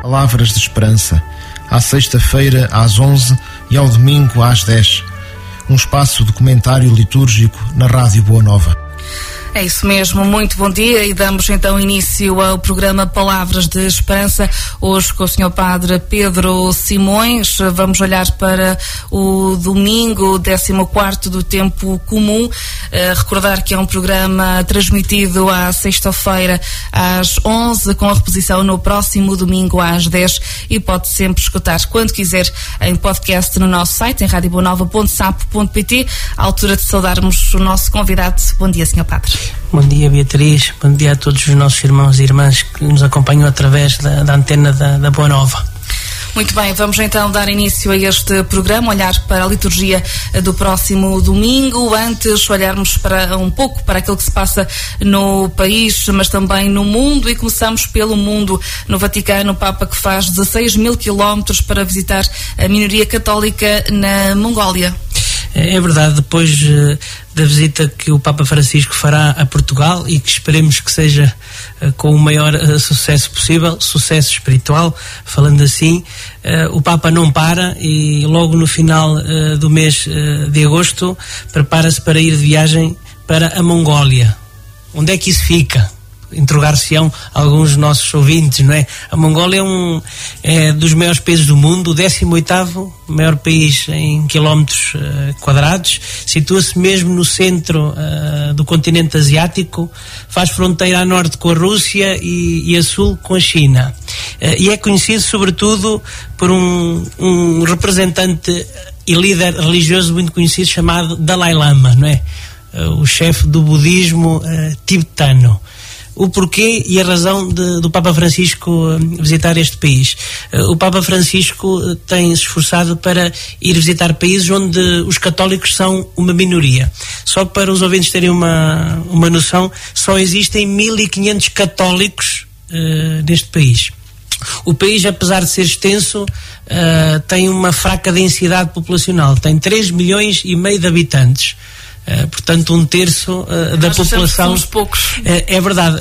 Palavras de Esperança, à sexta-feira às 11 e ao domingo às 10. Um espaço de comentário litúrgico na Rádio Boa Nova. É isso mesmo, muito bom dia e damos então início ao programa Palavras de Esperança, hoje com o Sr. Padre Pedro Simões. Vamos olhar para o domingo 14º do Tempo Comum, recordar que é um programa transmitido à sexta-feira às 11, com a reposição no próximo domingo às 10, e pode sempre escutar quando quiser em podcast no nosso site, em radioboanova.sapo.pt. À altura de saudarmos o nosso convidado. Bom dia, Sr. Padre. Bom dia, Beatriz. Bom dia a todos os nossos irmãos e irmãs que nos acompanham através da antena da Boa Nova. Muito bem, vamos então dar início a este programa, olhar para a liturgia do próximo domingo. Antes, olharmos um pouco para aquilo que se passa no país, mas também no mundo, e começamos pelo mundo. No Vaticano, o Papa que faz 16.000 quilómetros para visitar a minoria católica na Mongólia. É verdade, depois da visita que o Papa Francisco fará a Portugal, e que esperemos que seja com o maior sucesso possível, sucesso espiritual, falando assim, o Papa não para e logo no final do mês de agosto prepara-se para ir de viagem para a Mongólia. Onde é que isso fica? Interrogar-se-ão alguns dos nossos ouvintes, não é? A Mongólia é dos maiores países do mundo, o 18º maior país em quilómetros quadrados, situa-se mesmo no centro do continente asiático, faz fronteira a norte com a Rússia e a sul com a China, e é conhecido sobretudo por um representante e líder religioso muito conhecido chamado Dalai Lama, não é? O chefe do budismo tibetano. O porquê e a razão do Papa Francisco visitar este país. O Papa Francisco tem se esforçado para ir visitar países onde os católicos são uma minoria. Só para os ouvintes terem uma noção, só existem 1.500 católicos neste país. O país, apesar de ser extenso, tem uma fraca densidade populacional. Tem 3,5 milhões de habitantes. Portanto, um terço da população. Somos poucos. É verdade,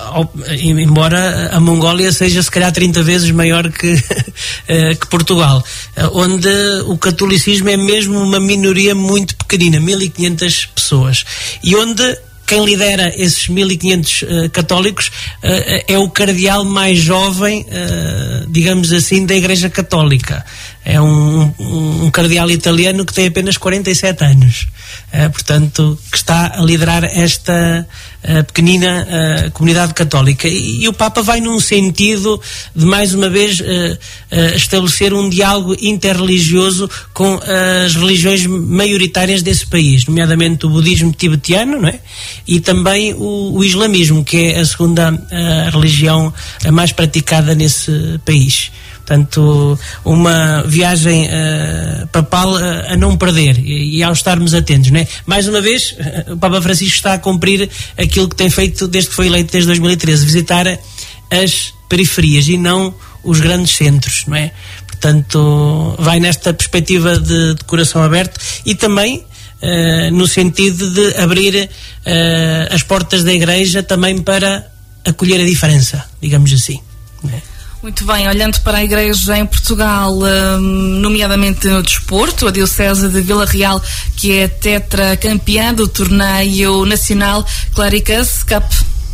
embora a Mongólia seja se calhar 30 vezes maior que Portugal, onde o catolicismo é mesmo uma minoria muito pequenina, 1.500 pessoas, e onde quem lidera esses 1.500 católicos é o cardeal mais jovem, digamos assim, da Igreja Católica. É um cardeal italiano que tem apenas 47 anos. Portanto, que está a liderar esta pequenina comunidade católica. E o Papa vai num sentido de, mais uma vez, estabelecer um diálogo interreligioso com as religiões maioritárias desse país, nomeadamente o budismo tibetano, não é? E também o islamismo, que é a segunda religião mais praticada nesse país. Portanto, uma viagem papal a não perder, e ao estarmos atentos, não é? Mais uma vez, o Papa Francisco está a cumprir aquilo que tem feito desde que foi eleito, desde 2013, visitar as periferias e não os grandes centros, não é? Portanto, vai nesta perspectiva de coração aberto, e também no sentido de abrir as portas da Igreja também para acolher a diferença, digamos assim, não é? Muito bem, olhando para a Igreja em Portugal, nomeadamente no desporto, a Diocese de Vila Real, que é tetracampeã do torneio nacional Clericus Cup.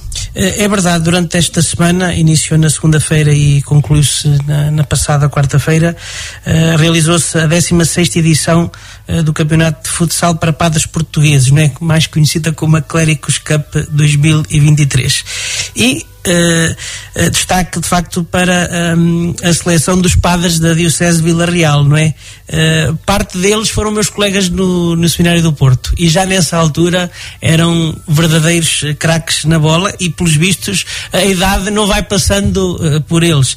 É verdade, durante esta semana, iniciou na segunda-feira e concluiu-se na passada quarta-feira, realizou-se a 16ª edição do Campeonato de Futsal para Padres Portugueses, não é? Mais conhecida como a Clericus Cup 2023. E destaque de facto para a seleção dos padres da Diocese de Vila Real, não é? Parte deles foram meus colegas no Seminário do Porto, e já nessa altura eram verdadeiros craques na bola, e pelos vistos a idade não vai passando por eles.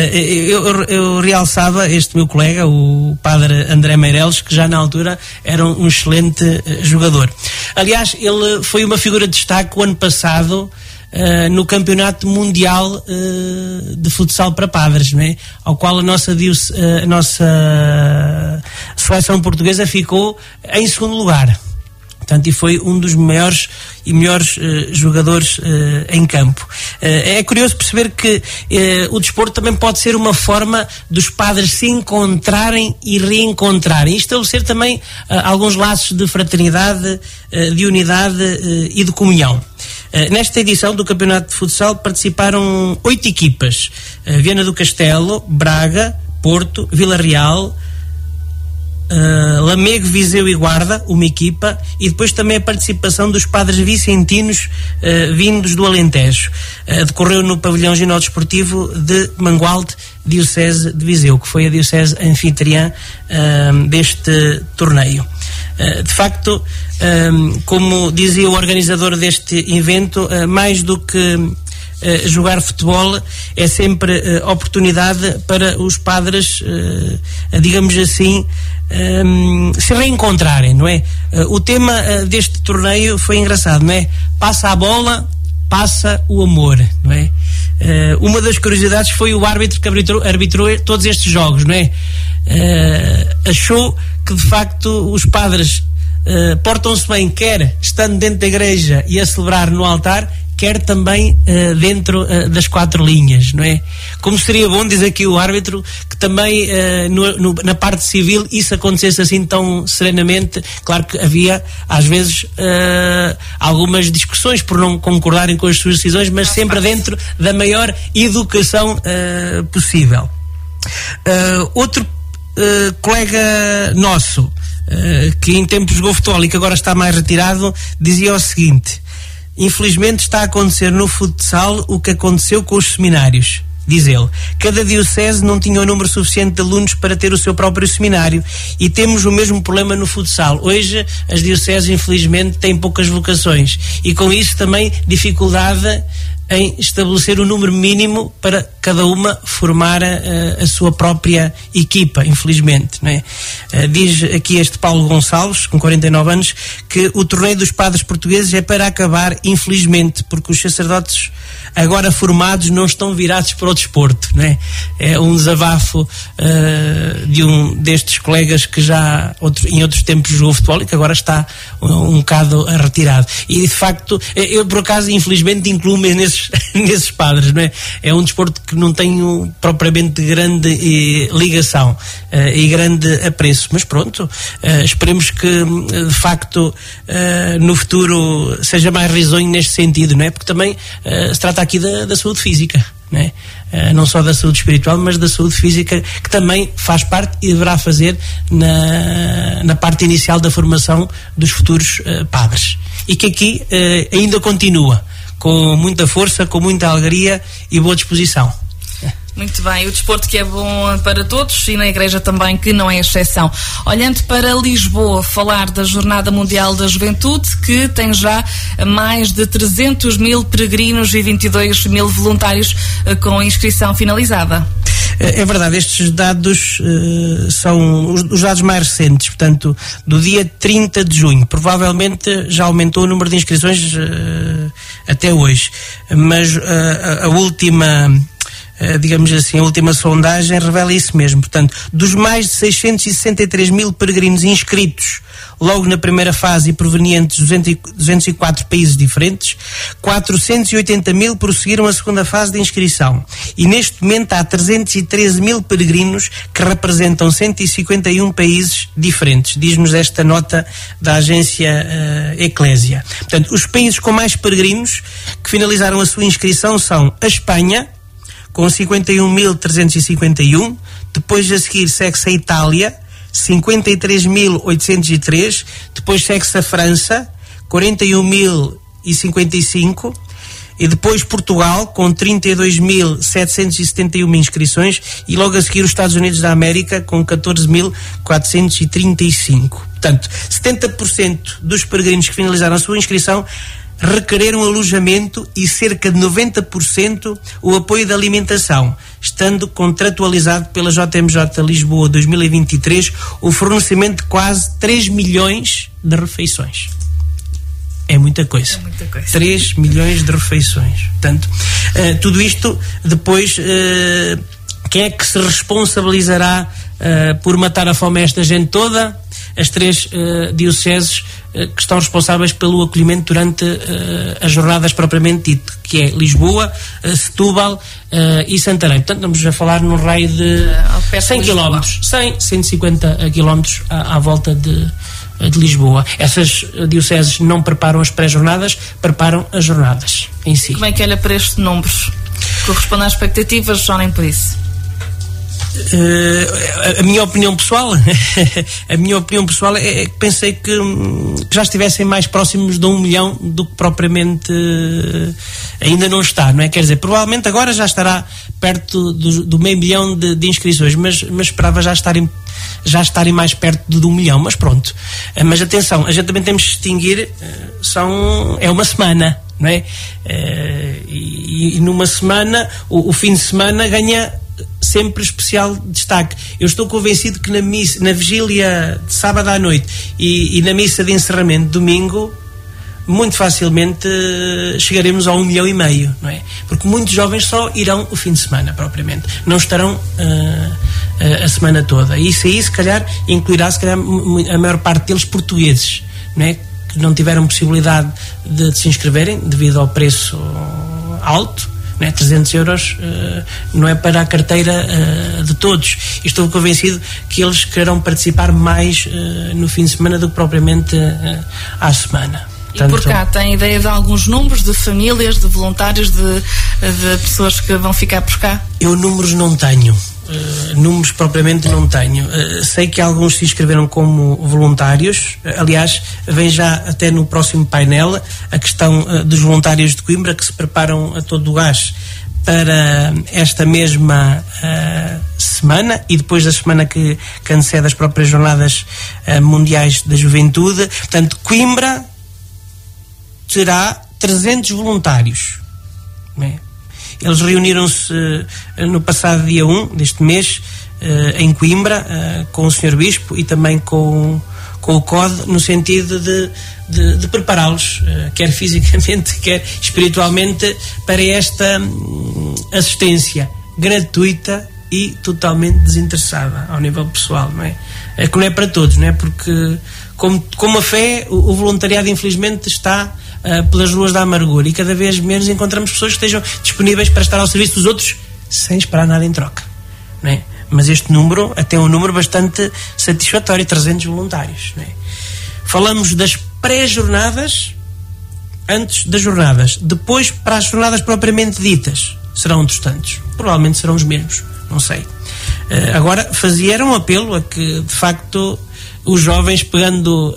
Eu realçava este meu colega, o padre André Meireles, que já na altura era um excelente jogador. Aliás, ele foi uma figura de destaque o ano passado no Campeonato Mundial de Futsal para Padres, não é? Ao qual a nossa seleção portuguesa ficou em segundo lugar. Portanto, e foi um dos maiores e melhores jogadores em campo. É curioso perceber que o desporto também pode ser uma forma dos padres se encontrarem e reencontrarem, e estabelecer também alguns laços de fraternidade, de unidade e de comunhão. Nesta edição do Campeonato de Futsal participaram 8 equipas: Viana do Castelo, Braga, Porto, Vila Real, Lamego, Viseu e Guarda, uma equipa, e depois também a participação dos padres vicentinos vindos do Alentejo. Decorreu no pavilhão ginódesportivo de Mangualde, diocese de Viseu, que foi a diocese anfitriã deste torneio. De facto, como dizia o organizador deste evento, mais do que jogar futebol é sempre oportunidade para os padres, digamos assim, se reencontrarem, não é? O tema deste torneio foi engraçado, não é? Passa a bola, passa o amor, não é? Uma das curiosidades foi o árbitro que arbitrou todos estes jogos, não é? Achou que de facto os padres portam-se bem, quer estando dentro da igreja e a celebrar no altar, quer também dentro das 4 linhas, não é? Como seria bom, diz aqui o árbitro, que também na parte civil isso acontecesse assim tão serenamente. Claro que havia às vezes algumas discussões por não concordarem com as suas decisões, mas sempre dentro da maior educação possível. Outro colega nosso, que em tempos jogou futebol e que agora está mais retirado, dizia o seguinte: infelizmente está a acontecer no futsal o que aconteceu com os seminários. Diz ele, cada diocese não tinha o número suficiente de alunos para ter o seu próprio seminário, e temos o mesmo problema no futsal. Hoje as dioceses infelizmente têm poucas vocações, e com isso também dificuldade em estabelecer o número mínimo para cada uma formar a sua própria equipa, infelizmente, não é? Diz aqui este Paulo Gonçalves, com 49 anos, que o torneio dos padres portugueses é para acabar, infelizmente, porque os sacerdotes agora formados não estão virados para o desporto, não é? É um desabafo de um destes colegas que já em outros tempos jogou futebol e que agora está um bocado retirado. E de facto, eu por acaso infelizmente incluo-me nesses padres, não é? É um desporto que não tenho propriamente grande ligação e grande apreço, mas pronto, esperemos que de facto no futuro seja mais risonho neste sentido, não é? Porque também se trata aqui da saúde física, não é? Não só da saúde espiritual, mas da saúde física, que também faz parte e deverá fazer na parte inicial da formação dos futuros padres, e que aqui ainda continua com muita força, com muita alegria e boa disposição. Muito bem, o desporto que é bom para todos, e na Igreja também, que não é exceção. Olhando para Lisboa, falar da Jornada Mundial da Juventude, que tem já mais de 300 mil peregrinos e 22 mil voluntários com inscrição finalizada. É verdade, estes dados são os dados mais recentes, portanto, do dia 30 de junho. Provavelmente já aumentou o número de inscrições até hoje, mas a última, digamos assim, a última sondagem revela isso mesmo. Portanto, dos mais de 663 mil peregrinos inscritos logo na primeira fase e provenientes de 204 países diferentes, 480 mil prosseguiram a segunda fase de inscrição. E neste momento há 313 mil peregrinos que representam 151 países diferentes, diz-nos esta nota da agência Eclésia. Portanto, os países com mais peregrinos que finalizaram a sua inscrição são a Espanha, com 51.351, depois a seguir segue-se a Itália, 53.803, depois segue-se a França, 41.055, e depois Portugal, com 32.771 inscrições, e logo a seguir os Estados Unidos da América, com 14.435. Portanto, 70% dos peregrinos que finalizaram a sua inscrição requereram alojamento e cerca de 90% o apoio da alimentação, estando contratualizado pela JMJ Lisboa 2023 o fornecimento de quase 3 milhões de refeições. É muita coisa. 3 milhões de refeições. Portanto, tudo isto depois, quem é que se responsabilizará por matar a fome a esta gente toda? as 3 dioceses que estão responsáveis pelo acolhimento durante as jornadas propriamente dito, que é Lisboa, Setúbal e Santarém. Portanto, estamos a falar num raio de 100 km, 150 km à volta de Lisboa. Essas dioceses não preparam as pré-jornadas, preparam as jornadas em si. Como é que olha para estes números? Corresponde às expectativas ou nem por isso? A minha opinião pessoal é que pensei que já estivessem mais próximos de 1 milhão do que propriamente ainda não está, não é? Quer dizer, provavelmente agora já estará perto do meio milhão de inscrições, mas esperava já estarem mais perto de 1 milhão, mas pronto. Mas atenção, a gente também temos de distinguir, é uma semana, não é? E numa semana, o fim de semana ganha sempre especial destaque. Eu estou convencido que na vigília de sábado à noite e na missa de encerramento de domingo, muito facilmente chegaremos a 1,5 milhão, não é? Porque muitos jovens só irão o fim de semana propriamente, não estarão a semana toda, e isso aí se calhar incluirá a maior parte deles portugueses, não é? Que não tiveram possibilidade de se inscreverem devido ao preço alto, não é? 300 euros não é para a carteira de todos, e estou convencido que eles quererão participar mais no fim de semana do que propriamente à semana. E por cá, tem ideia de alguns números de famílias, de voluntários, de pessoas que vão ficar por cá? Eu números não tenho. Números propriamente não tenho. Sei que alguns se inscreveram como voluntários. Aliás, vem já até no próximo painel a questão dos voluntários de Coimbra, que se preparam a todo o gás para esta mesma semana, e depois da semana que antecede as próprias jornadas mundiais da juventude. Portanto, Coimbra terá 300 voluntários, não é? Eles reuniram-se no passado dia 1 deste mês em Coimbra com o Sr. Bispo e também com o CODE, no sentido de prepará-los, quer fisicamente, quer espiritualmente, para esta assistência gratuita e totalmente desinteressada ao nível pessoal, não é? Que não é para todos, não é? Porque como a fé, o voluntariado infelizmente está pelas ruas da amargura, e cada vez menos encontramos pessoas que estejam disponíveis para estar ao serviço dos outros sem esperar nada em troca, não é? Mas este número até é um número bastante satisfatório, 300 voluntários, não é? Falamos das pré-jornadas antes das jornadas. Depois, para as jornadas propriamente ditas, serão outros tantos, provavelmente serão os mesmos, não sei. Agora era um apelo a que de facto os jovens, pegando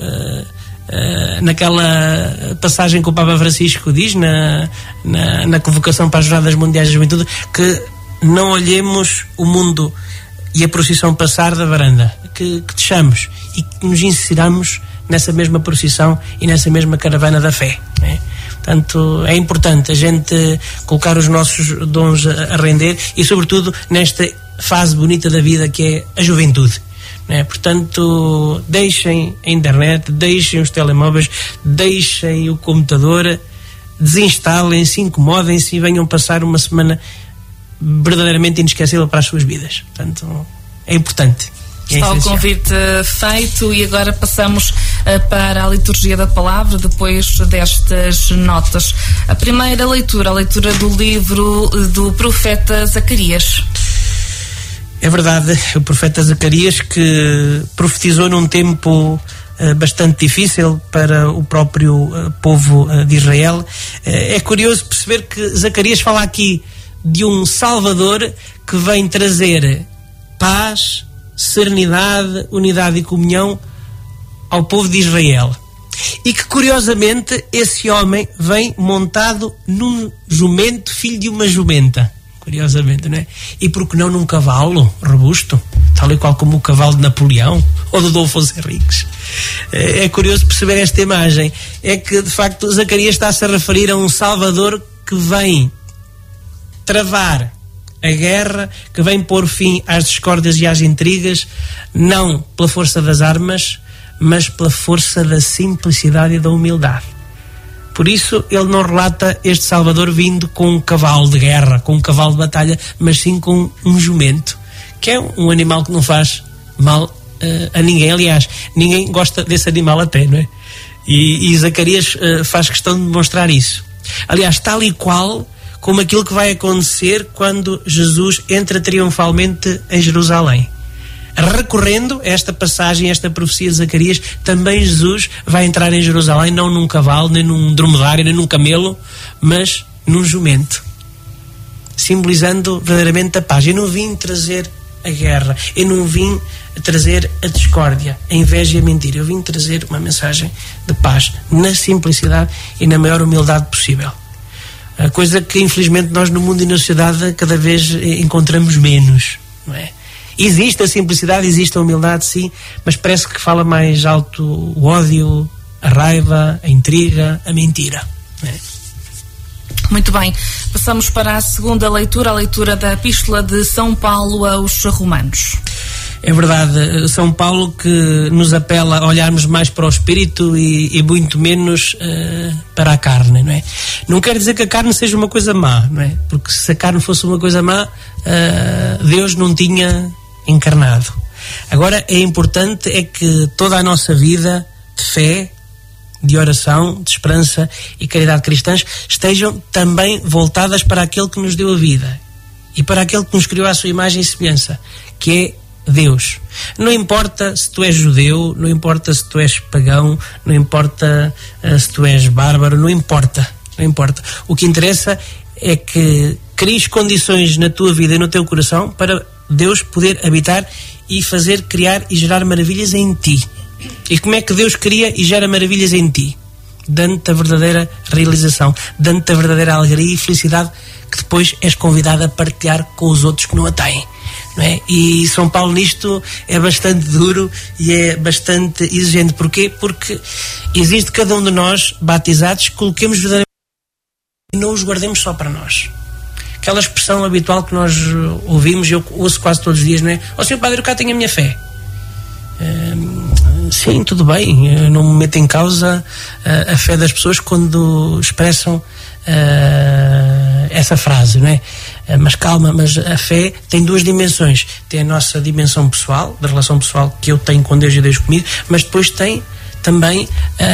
naquela passagem que o Papa Francisco diz na convocação para as Jornadas Mundiais da Juventude, que não olhemos o mundo e a procissão passar da varanda, que deixamos e que nos inseramos nessa mesma procissão e nessa mesma caravana da fé, né? Portanto, é importante a gente colocar os nossos dons a render, e sobretudo nesta fase bonita da vida que é a juventude. Portanto, deixem a internet, deixem os telemóveis, deixem o computador, desinstalem-se, incomodem-se e venham passar uma verdadeiramente inesquecível para as suas vidas. Portanto, é importante. Está o convite feito, e agora passamos para a liturgia da palavra, depois destas notas. A primeira leitura, a leitura do livro do profeta Zacarias. É verdade, o profeta Zacarias, que profetizou num tempo bastante difícil para o próprio povo de Israel. É curioso perceber que Zacarias fala aqui de um Salvador que vem trazer paz, serenidade, unidade e comunhão ao povo de Israel. E que, curiosamente, esse homem vem montado num jumento, filho de uma jumenta. Curiosamente, não é? E por que não num cavalo robusto, tal e qual como o cavalo de Napoleão ou do Dom Afonso Henriques? É curioso perceber esta imagem. É que, de facto, Zacarias está-se a referir a um Salvador que vem travar a guerra, que vem pôr fim às discórdias e às intrigas, não pela força das armas, mas pela força da simplicidade e da humildade. Por isso ele não relata este Salvador vindo com um cavalo de guerra, com um cavalo de batalha, mas sim com um jumento, que é um animal que não faz mal a ninguém. Aliás, ninguém gosta desse animal até, não é? E Zacarias faz questão de demonstrar isso. Aliás, tal e qual como aquilo que vai acontecer quando Jesus entra triunfalmente em Jerusalém. Recorrendo a esta passagem, a esta profecia de Zacarias, também Jesus vai entrar em Jerusalém, não num cavalo, nem num dromedário, nem num camelo, mas num jumento, simbolizando verdadeiramente a paz. Eu não vim trazer a guerra, eu não vim trazer a discórdia, a inveja e a mentira. Eu vim trazer uma mensagem de paz, na simplicidade e na maior humildade possível. A coisa que infelizmente nós no mundo e na sociedade cada vez encontramos menos, não é? Existe a simplicidade, existe a humildade, sim, mas parece que fala mais alto o ódio, a raiva, a intriga, a mentira, não é? Muito bem, passamos para a segunda leitura, a leitura da Epístola de São Paulo aos Romanos. É verdade, São Paulo que nos apela a olharmos mais para o espírito e muito menos para a carne, não é? Não quer dizer que a carne seja uma coisa má, não é? Porque se a carne fosse uma coisa má, Deus não tinha encarnado. Agora, é importante é que toda a nossa vida de fé, de oração, de esperança e caridade cristãs estejam também voltadas para aquele que nos deu a vida e para aquele que nos criou à sua imagem e semelhança, que é Deus. Não importa se tu és judeu, não importa se tu és pagão, não importa se tu és bárbaro, não importa. O que interessa é que cries condições na tua vida e no teu coração para Deus poder habitar e fazer, criar e gerar maravilhas em ti. E como é que Deus cria e gera maravilhas em ti? Dando-te a verdadeira realização, dando-te a verdadeira alegria e felicidade que depois és convidado a partilhar com os outros que não a têm. Não é? E São Paulo nisto é bastante duro e é bastante exigente. Porquê? Porque existe cada um de nós batizados que coloquemos verdadeiramente e não os guardemos só para nós. Aquela expressão habitual que nós ouvimos, eu ouço quase todos os dias, não é? Ó Senhor Padre, eu cá tenho a minha fé. Sim, tudo bem, eu não me meto em causa a fé das pessoas quando expressam essa frase, não é? Mas calma, mas a fé tem duas dimensões. Tem a nossa dimensão pessoal, da relação pessoal que eu tenho com Deus e Deus comigo, mas depois tem também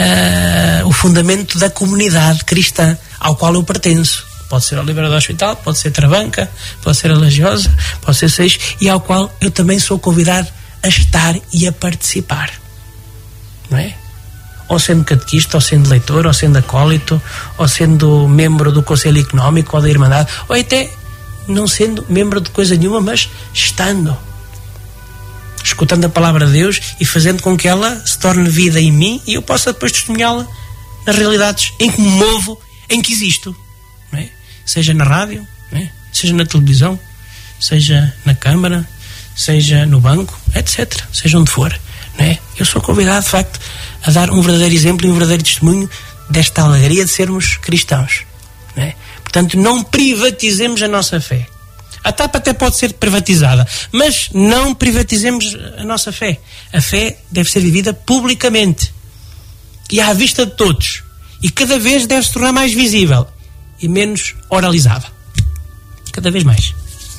o fundamento da comunidade cristã ao qual eu pertenço. Pode ser a Oliveira do Hospital, pode ser Travanca, pode ser a Lagiosa, pode ser Seixo, e ao qual eu também sou convidado a estar e a participar, não é? Ou sendo catequista, ou sendo leitor, ou sendo acólito, ou sendo membro do Conselho Económico ou da Irmandade, ou até não sendo membro de coisa nenhuma, mas estando, escutando a palavra de Deus e fazendo com que ela se torne vida em mim e eu possa depois testemunhá-la nas realidades em que me movo, em que existo, não é? Seja na rádio, não é? Seja na televisão, seja na Câmara, seja no banco, etc. Seja onde for, não é? Eu sou convidado, de facto, a dar um verdadeiro exemplo e um verdadeiro testemunho desta alegria de sermos cristãos, não é? Portanto, não privatizemos a nossa fé. A TAP até pode ser privatizada, mas não privatizemos a nossa fé. A fé deve ser vivida publicamente e à vista de todos, e cada vez deve se tornar mais visível e menos oralizada, cada vez mais.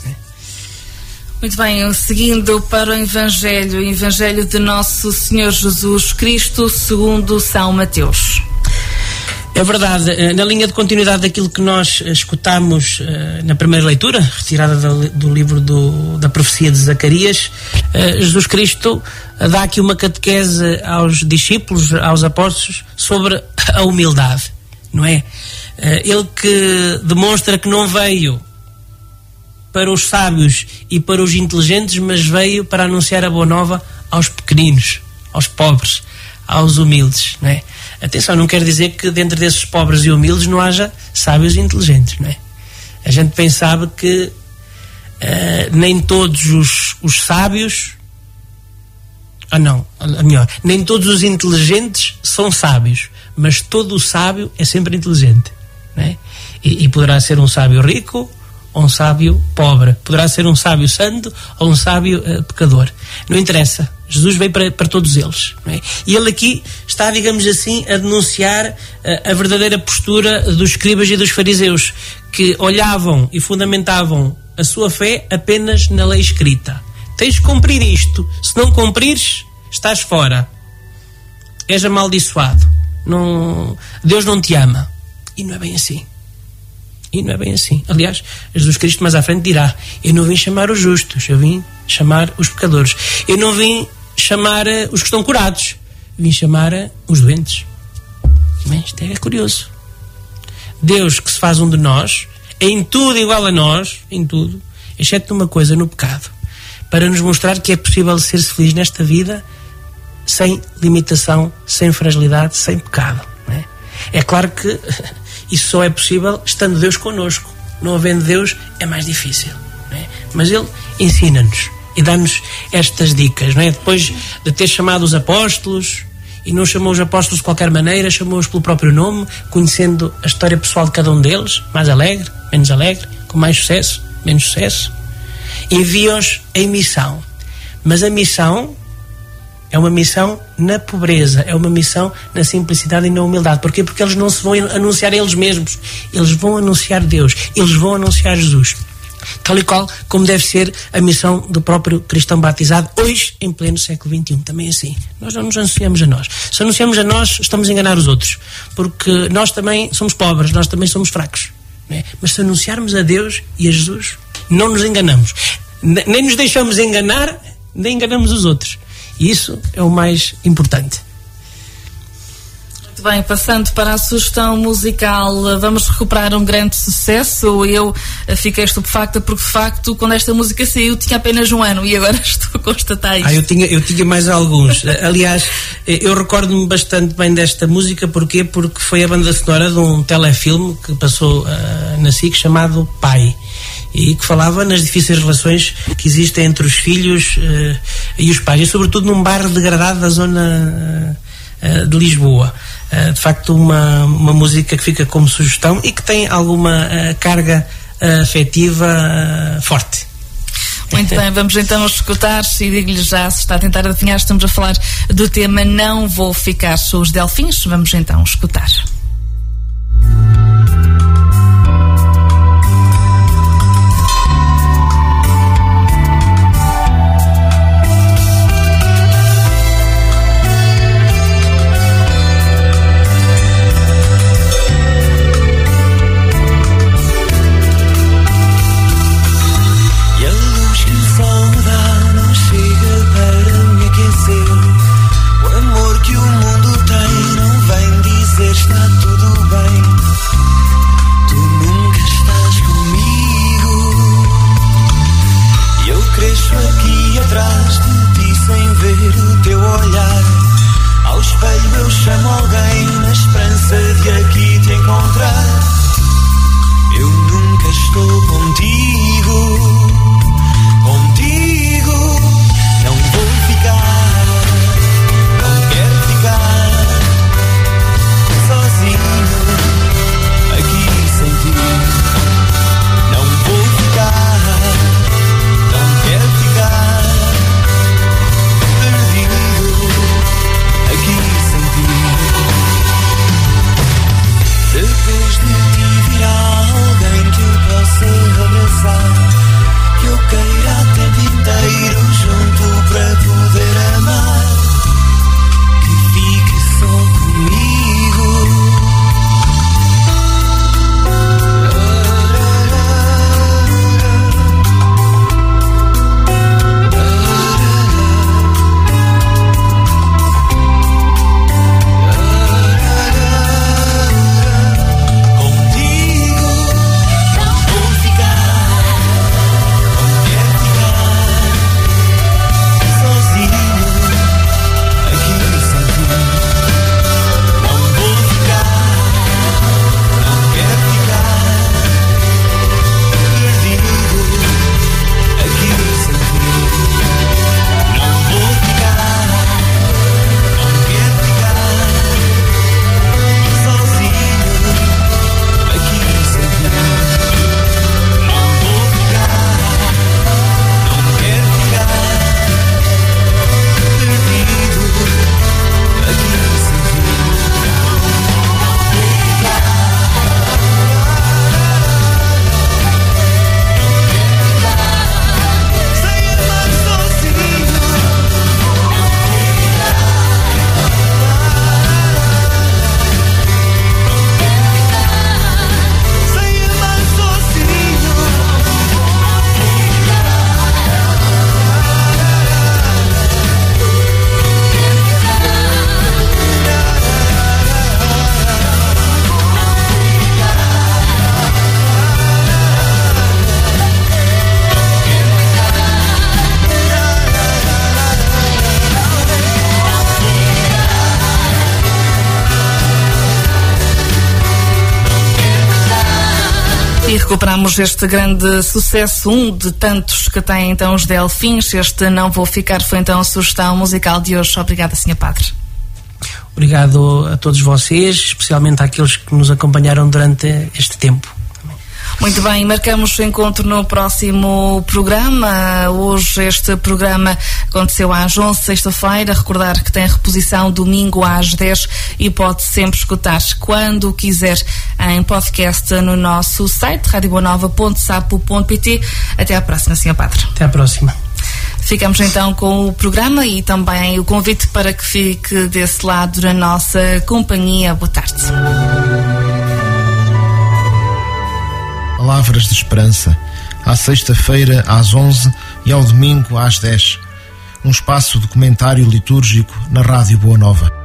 Muito bem, seguindo para o Evangelho de Nosso Senhor Jesus Cristo segundo São Mateus. É verdade, na linha de continuidade daquilo que nós escutámos na primeira leitura, retirada do livro da profecia de Zacarias, Jesus Cristo dá aqui uma catequese aos discípulos, aos apóstolos, sobre a humildade, não é? Ele que demonstra que não veio para os sábios e para os inteligentes, mas veio para anunciar a boa nova aos pequeninos, aos pobres, aos humildes, não é? Atenção, não quer dizer que dentro desses pobres e humildes não haja sábios e inteligentes, não é? A gente bem sabe que nem todos os sábios, nem todos os inteligentes são sábios, mas todo o sábio é sempre inteligente, não é? E poderá ser um sábio rico ou um sábio pobre, poderá ser um sábio santo ou um sábio pecador, não interessa. Jesus veio para todos eles, não é? E ele aqui está, digamos assim, a denunciar a verdadeira postura dos escribas e dos fariseus, que olhavam e fundamentavam a sua fé apenas na lei escrita. tens de cumprir isto. Se não cumprires, estás fora. És amaldiçoado. Deus não te ama. E não é bem assim. Aliás, Jesus Cristo mais à frente dirá: eu não vim chamar os justos, eu vim chamar os pecadores. Eu não vim chamar os que estão curados, vim chamar os doentes. Mas isto é curioso. Deus, que se faz um de nós, é em tudo igual a nós, em tudo, exceto numa coisa, no pecado, para nos mostrar que é possível ser-se feliz nesta vida sem limitação, sem fragilidade, sem pecado. Não é? É claro que isso só é possível estando Deus connosco. Não havendo Deus é mais difícil. Não é? Mas Ele ensina-nos e dá-nos estas dicas. Não é? Depois de ter chamado os apóstolos, e não chamou os apóstolos de qualquer maneira, chamou-os pelo próprio nome, conhecendo a história pessoal de cada um deles, mais alegre, menos alegre, com mais sucesso, menos sucesso. Envia-os em missão. Mas a missão é uma missão na pobreza, é uma missão na simplicidade e na humildade. Porquê? Porque eles não se vão anunciar a eles mesmos, eles vão anunciar Deus, eles vão anunciar Jesus. Tal e qual como deve ser a missão do próprio cristão batizado hoje, em pleno século XXI. Também assim. Nós não nos anunciamos a nós. Se anunciamos a nós, estamos a enganar os outros. Porque nós também somos pobres, nós também somos fracos. Não é? Mas se anunciarmos a Deus e a Jesus, não nos enganamos. Nem nos deixamos enganar, nem enganamos os outros. E isso é o mais importante. Muito bem, passando para a sugestão musical, vamos recuperar um grande sucesso. Eu fiquei estupefacta porque, de facto, quando esta música saiu, tinha apenas um ano e agora estou a constatar isto. Eu tinha mais alguns. Aliás, eu recordo-me bastante bem desta música. Porquê? Porque foi a banda sonora de um telefilme que passou na SIC chamado Pai, e que falava nas difíceis relações que existem entre os filhos e os pais, e sobretudo num bairro degradado da zona de Lisboa. De facto, uma música que fica como sugestão e que tem alguma carga afetiva forte. Muito bem, vamos então escutar, e digo-lhe já, se está a tentar adivinhar, estamos a falar do tema Não Vou Ficar. Sou os Delfins, vamos então escutar. recuperamos este grande sucesso, um de tantos que tem então os Delfins. Este Não Vou Ficar foi então a sugestão musical de hoje. Obrigada, Sr. Padre. Obrigado a todos vocês, especialmente àqueles que nos acompanharam durante este tempo. Muito bem, marcamos o encontro no próximo programa. Hoje este programa aconteceu às 11, sexta-feira. Recordar que tem reposição domingo às 10 e pode sempre escutar quando quiser em podcast no nosso site radioboanova.sapo.pt. Até à próxima, Sr. Padre. Até à próxima. Ficamos então com o programa e também o convite para que fique desse lado da nossa companhia. Boa tarde. Palavras de Esperança, à sexta-feira às 11 e ao domingo às 10. Um espaço de comentário litúrgico na Rádio Boa Nova.